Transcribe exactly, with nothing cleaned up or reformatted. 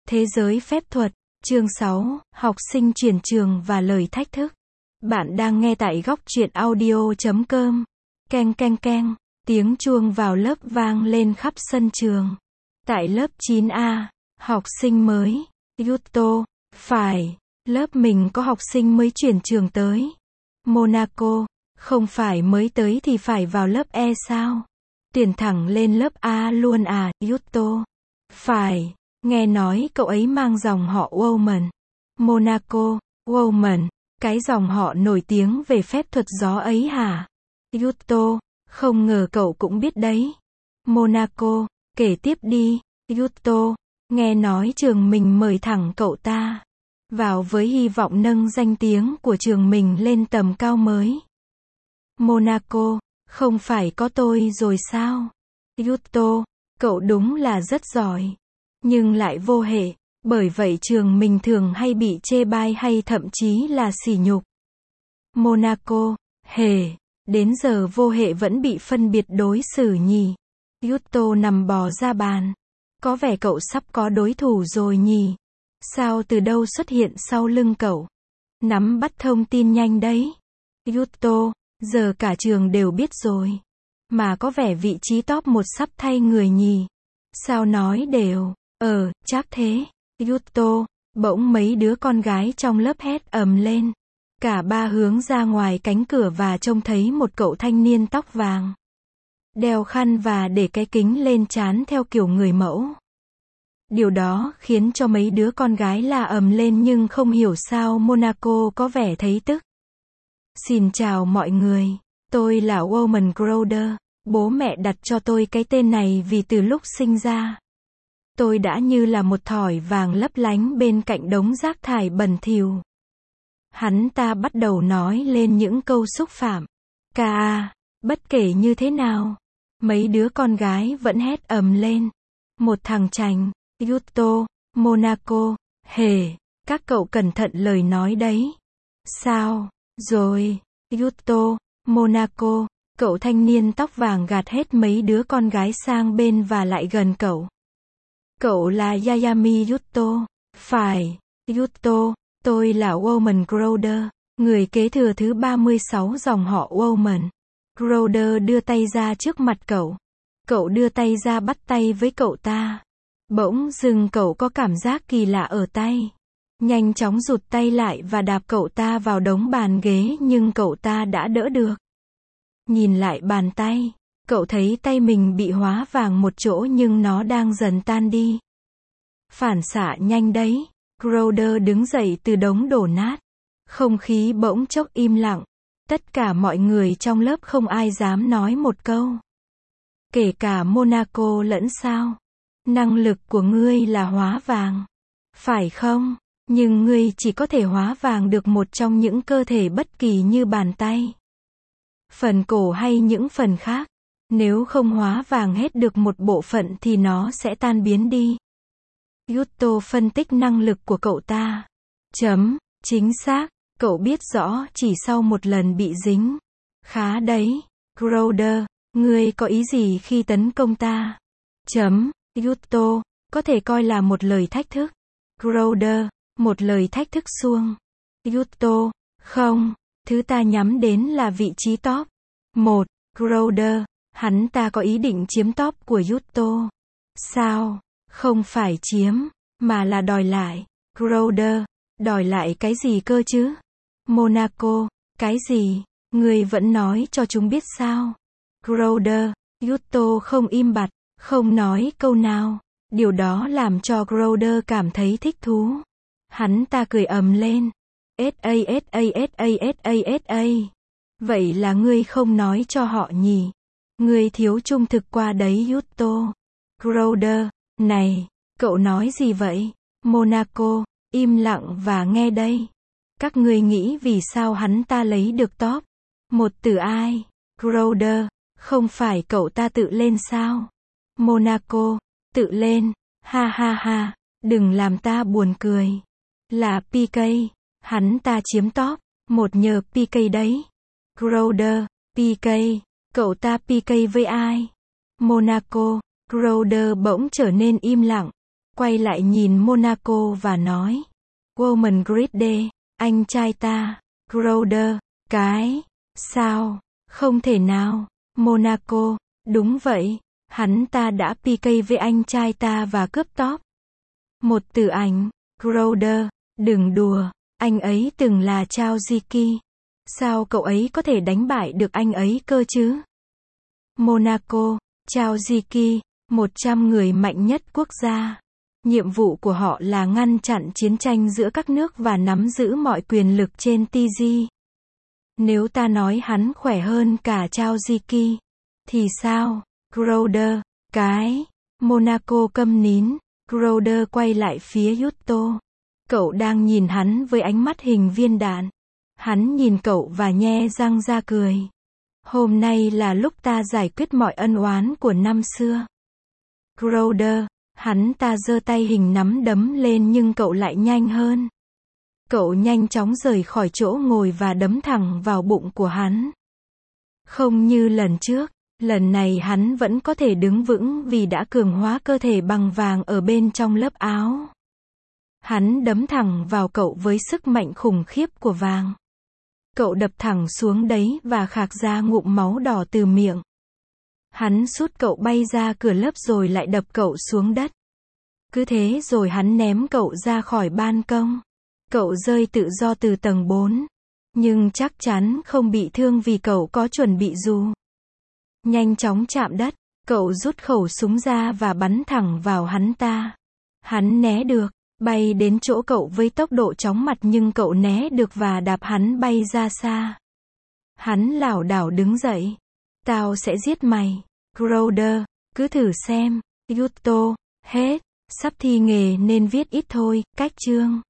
Thế giới phép thuật, chương sáu, học sinh chuyển trường và lời thách thức. Bạn đang nghe tại góc truyện audio chấm com. Keng keng keng, tiếng chuông vào lớp vang lên khắp sân trường. Tại lớp chín A, học sinh mới, Yuto, phải, lớp mình có học sinh mới chuyển trường tới. Monaco, không phải mới tới thì phải vào lớp E sao? Tuyển thẳng lên lớp A luôn à, Yuto? Phải, nghe nói cậu ấy mang dòng họ Woman. Monaco, Woman, cái dòng họ nổi tiếng về phép thuật gió ấy hả? Yuto, không ngờ cậu cũng biết đấy. Monaco, kể tiếp đi, Yuto, nghe nói trường mình mời thẳng cậu ta vào với hy vọng nâng danh tiếng của trường mình lên tầm cao mới. Monaco, không phải có tôi rồi sao? Yuto, cậu đúng là rất giỏi, nhưng lại vô hệ, bởi vậy trường mình thường hay bị chê bai hay thậm chí là sỉ nhục. Monaco, hề, đến giờ vô hệ vẫn bị phân biệt đối xử nhỉ? Yuto nằm bò ra bàn. Có vẻ cậu sắp có đối thủ rồi nhỉ? Sao từ đâu xuất hiện sau lưng cậu? Nắm bắt thông tin nhanh đấy. Yuto, giờ cả trường đều biết rồi. Mà có vẻ vị trí top một sắp thay người nhỉ? Sao nói đều? Ờ, chắc thế. Yuto, bỗng mấy đứa con gái trong lớp hét ầm lên. Cả ba hướng ra ngoài cánh cửa và trông thấy một cậu thanh niên tóc vàng, đeo khăn và để cái kính lên trán theo kiểu người mẫu. Điều đó khiến cho mấy đứa con gái la ầm lên nhưng không hiểu sao Monaco có vẻ thấy tức. Xin chào mọi người, tôi là Woman Crowder, bố mẹ đặt cho tôi cái tên này vì từ lúc sinh ra, tôi đã như là một thỏi vàng lấp lánh bên cạnh đống rác thải bẩn thỉu. Hắn ta bắt đầu nói lên những câu xúc phạm. Ca, bất kể như thế nào, mấy đứa con gái vẫn hét ầm lên. Một thằng chành, Yuto, Monaco, hề, các cậu cẩn thận lời nói đấy. Sao, rồi, Yuto, Monaco, cậu thanh niên tóc vàng gạt hết mấy đứa con gái sang bên và lại gần cậu. Cậu là Yayami Yuto, phải, Yuto, tôi là Woman Crowder, người kế thừa thứ ba mươi sáu dòng họ Woman. Crowder đưa tay ra trước mặt cậu. Cậu đưa tay ra bắt tay với cậu ta. Bỗng dưng cậu có cảm giác kỳ lạ ở tay. Nhanh chóng rụt tay lại và đạp cậu ta vào đống bàn ghế nhưng cậu ta đã đỡ được. Nhìn lại bàn tay, cậu thấy tay mình bị hóa vàng một chỗ nhưng nó đang dần tan đi. Phản xạ nhanh đấy. Crowder đứng dậy từ đống đổ nát. Không khí bỗng chốc im lặng. Tất cả mọi người trong lớp không ai dám nói một câu. Kể cả Monaco lẫn sao. Năng lực của ngươi là hóa vàng, phải không? Nhưng ngươi chỉ có thể hóa vàng được một trong những cơ thể bất kỳ như bàn tay, phần cổ hay những phần khác. Nếu không hóa vàng hết được một bộ phận thì nó sẽ tan biến đi. Yuto phân tích năng lực của cậu ta. Chấm, chính xác, cậu biết rõ chỉ sau một lần bị dính. Khá đấy, Crowder, ngươi có ý gì khi tấn công ta? Chấm, Yuto, có thể coi là một lời thách thức. Crowder, một lời thách thức suông. Yuto, không, thứ ta nhắm đến là vị trí top một. Crowder, hắn ta có ý định chiếm top của Yuto. Sao? Không phải chiếm, mà là đòi lại. Crowder, đòi lại cái gì cơ chứ? Monaco, cái gì? Ngươi vẫn nói cho chúng biết sao? Crowder, Yuto không im bặt, không nói câu nào. Điều đó làm cho Crowder cảm thấy thích thú. Hắn ta cười ầm lên. sa sa sa sa sa sa. Vậy là ngươi không nói cho họ nhỉ? Ngươi thiếu trung thực qua đấy Yuto. Crowder, này, cậu nói gì vậy? Monaco, im lặng và nghe đây. Các ngươi nghĩ vì sao hắn ta lấy được top một từ ai? Crowder, không phải cậu ta tự lên sao? Monaco, tự lên, ha ha ha, đừng làm ta buồn cười. Là pê ca, hắn ta chiếm top một nhờ pê ca đấy. Crowder, pê ca, cậu ta pê ca với ai? Monaco, Crowder bỗng trở nên im lặng. quay lại nhìn Monaco và nói. Woman Great Day, anh trai ta, Crowder, cái, sao, không thể nào, Monaco, đúng vậy, hắn ta đã pê ca với anh trai ta và cướp top. Một từ ảnh, Crowder, đừng đùa, anh ấy từng là Chao Ziki. Sao cậu ấy có thể đánh bại được anh ấy cơ chứ? Monaco, Chao Ziki, một trăm người mạnh nhất quốc gia. Nhiệm vụ của họ là ngăn chặn chiến tranh giữa các nước và nắm giữ mọi quyền lực trên tê giê. Nếu ta nói hắn khỏe hơn cả Chao Ziki, thì sao? Crowder, cái, Monaco câm nín, Crowder quay lại phía Yuto. Cậu đang nhìn hắn với ánh mắt hình viên đạn. Hắn nhìn cậu và nhe răng ra cười. Hôm nay là lúc ta giải quyết mọi ân oán của năm xưa. Crowder, hắn ta giơ tay hình nắm đấm lên nhưng cậu lại nhanh hơn. Cậu nhanh chóng rời khỏi chỗ ngồi và đấm thẳng vào bụng của hắn. Không như lần trước, lần này hắn vẫn có thể đứng vững vì đã cường hóa cơ thể bằng vàng ở bên trong lớp áo. Hắn đấm thẳng vào cậu với sức mạnh khủng khiếp của vàng. Cậu đập thẳng xuống đấy và khạc ra ngụm máu đỏ từ miệng. Hắn sút cậu bay ra cửa lớp rồi lại đập cậu xuống đất. Cứ thế rồi hắn ném cậu ra khỏi ban công. Cậu rơi tự do từ tầng bốn. Nhưng chắc chắn không bị thương vì cậu có chuẩn bị dù. Nhanh chóng chạm đất, cậu rút khẩu súng ra và bắn thẳng vào hắn ta. Hắn né được, bay đến chỗ cậu với tốc độ chóng mặt nhưng cậu né được và đạp hắn bay ra xa. Hắn lảo đảo đứng dậy. Tao sẽ giết mày, Crowder, cứ thử xem. Yuto, hết, sắp thi nghề nên viết ít thôi, cách chương.